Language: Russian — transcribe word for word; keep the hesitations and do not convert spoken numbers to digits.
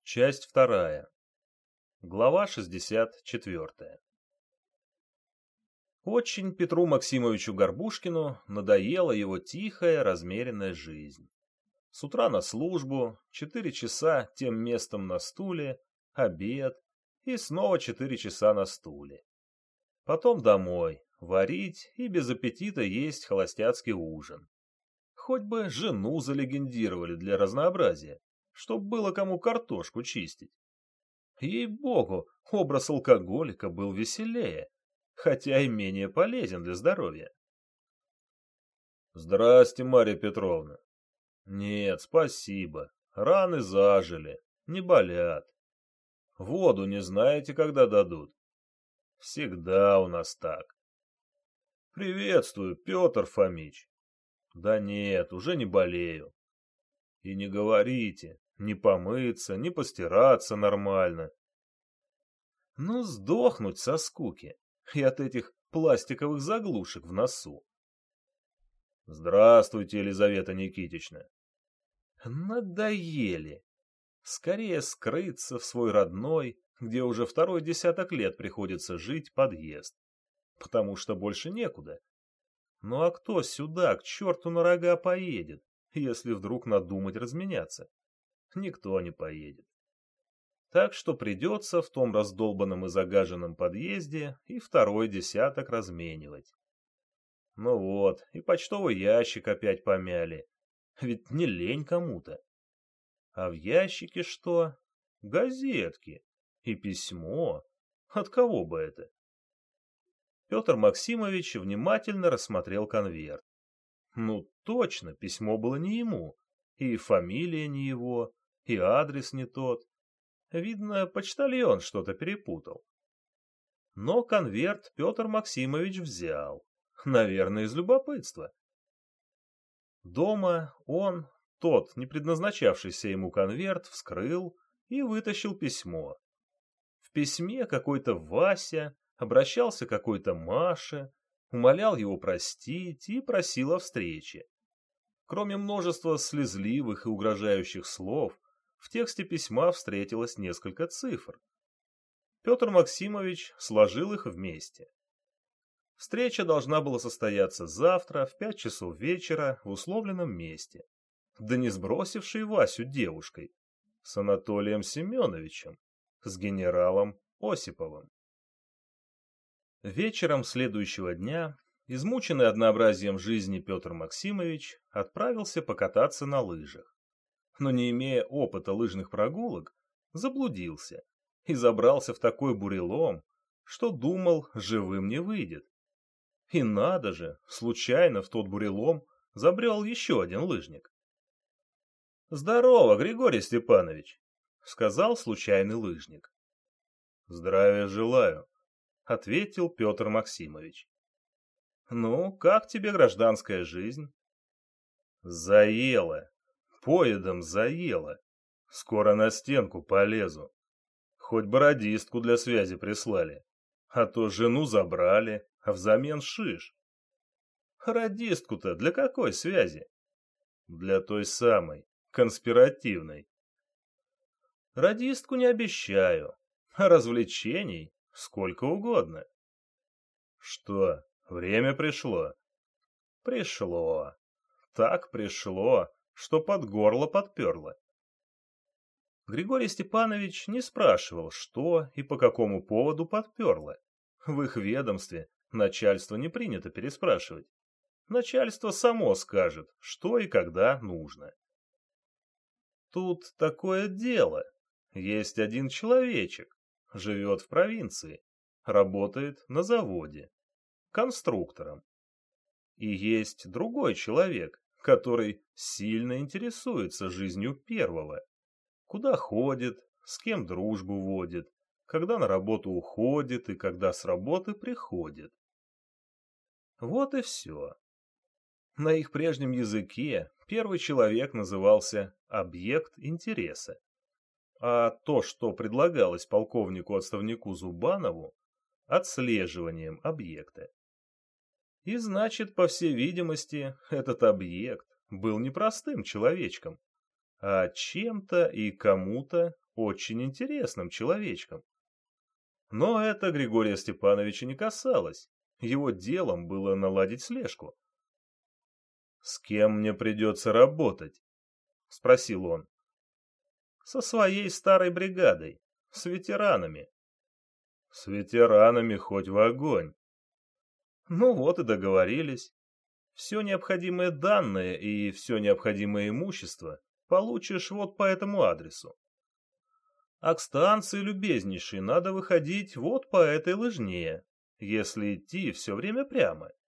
Часть вторая. Глава шестьдесят четвертая. Очень Петру Максимовичу Горбушкину надоела его тихая, размеренная жизнь. С утра на службу, четыре часа тем местом на стуле, обед и снова четыре часа на стуле. Потом домой, варить и без аппетита есть холостяцкий ужин. Хоть бы жену залегендировали для разнообразия, чтоб было кому картошку чистить. Ей-богу, образ алкоголика был веселее, хотя и менее полезен для здоровья. «Здрасте, Марья Петровна». «Нет, спасибо. Раны зажили, не болят. Воду не знаете, когда дадут?» «Всегда у нас так». «Приветствую, Петр Фомич». «Да нет, уже не болею». «И не говорите, не помыться, не постираться нормально». Ну, сдохнуть со скуки и от этих пластиковых заглушек в носу. Здравствуйте, Елизавета Никитична. Надоели. Скорее скрыться в свой родной, где уже второй десяток лет приходится жить, подъезд. Потому что больше некуда. Ну а кто сюда, к черту на рога, поедет, если вдруг надумать разменяться? Никто не поедет. Так что придется в том раздолбанном и загаженном подъезде и второй десяток разменивать. Ну вот, и почтовый ящик опять помяли. Ведь не лень кому-то. А в ящике что? Газетки. И письмо. От кого бы это? Петр Максимович внимательно рассмотрел конверт. Ну точно, письмо было не ему. И фамилия не его, и адрес не тот. Видно, почтальон что-то перепутал. Но конверт Петр Максимович взял. Наверное, из любопытства. Дома он, тот, не предназначавшийся ему конверт, вскрыл и вытащил письмо. В письме какой-то Вася обращался к какой-то Маше, умолял его простить и просил о встрече. Кроме множества слезливых и угрожающих слов, в тексте письма встретилось несколько цифр. Петр Максимович сложил их вместе. Встреча должна была состояться завтра в пять часов вечера в условленном месте. Да не сбросившей Васю девушкой, с Анатолием Семеновичем, с генералом Осиповым. Вечером следующего дня, измученный однообразием жизни, Петр Максимович отправился покататься на лыжах. Но не имея опыта лыжных прогулок, заблудился и забрался в такой бурелом, что думал, живым не выйдет. И надо же, случайно в тот бурелом забрел еще один лыжник. «Здорово, Григорий Степанович», — сказал случайный лыжник. «Здравия желаю», — ответил Петр Максимович. «Ну, как тебе гражданская жизнь?» «Заело. Поедом заело. Скоро на стенку полезу. Хоть бы радистку для связи прислали. А то жену забрали, а взамен шиш». «Радистку-то для какой связи?» «Для той самой, конспиративной». «Радистку не обещаю, а развлечений сколько угодно». «Что, время пришло?» «Пришло. Так пришло, что под горло подперло». Григорий Степанович не спрашивал, что и по какому поводу подперло. В их ведомстве начальство не принято переспрашивать. Начальство само скажет, что и когда нужно. Тут такое дело. Есть один человечек, живет в провинции, работает на заводе, конструктором. И есть другой человек, который сильно интересуется жизнью первого. Куда ходит, с кем дружбу водит, когда на работу уходит и когда с работы приходит. Вот и все. На их прежнем языке первый человек назывался объект интереса, а то, что предлагалось полковнику-отставнику Зубанову, отслеживанием объекта. И значит, по всей видимости, этот объект был не простым человечком, а чем-то и кому-то очень интересным человечком. Но это Григория Степановича не касалось. Его делом было наладить слежку. «С кем мне придется работать?» — спросил он. «Со своей старой бригадой, с ветеранами». «С ветеранами хоть в огонь». Ну вот и договорились. Все необходимые данные и все необходимое имущество получишь вот по этому адресу. А к станции, любезнейшей, надо выходить вот по этой лыжне, если идти все время прямо.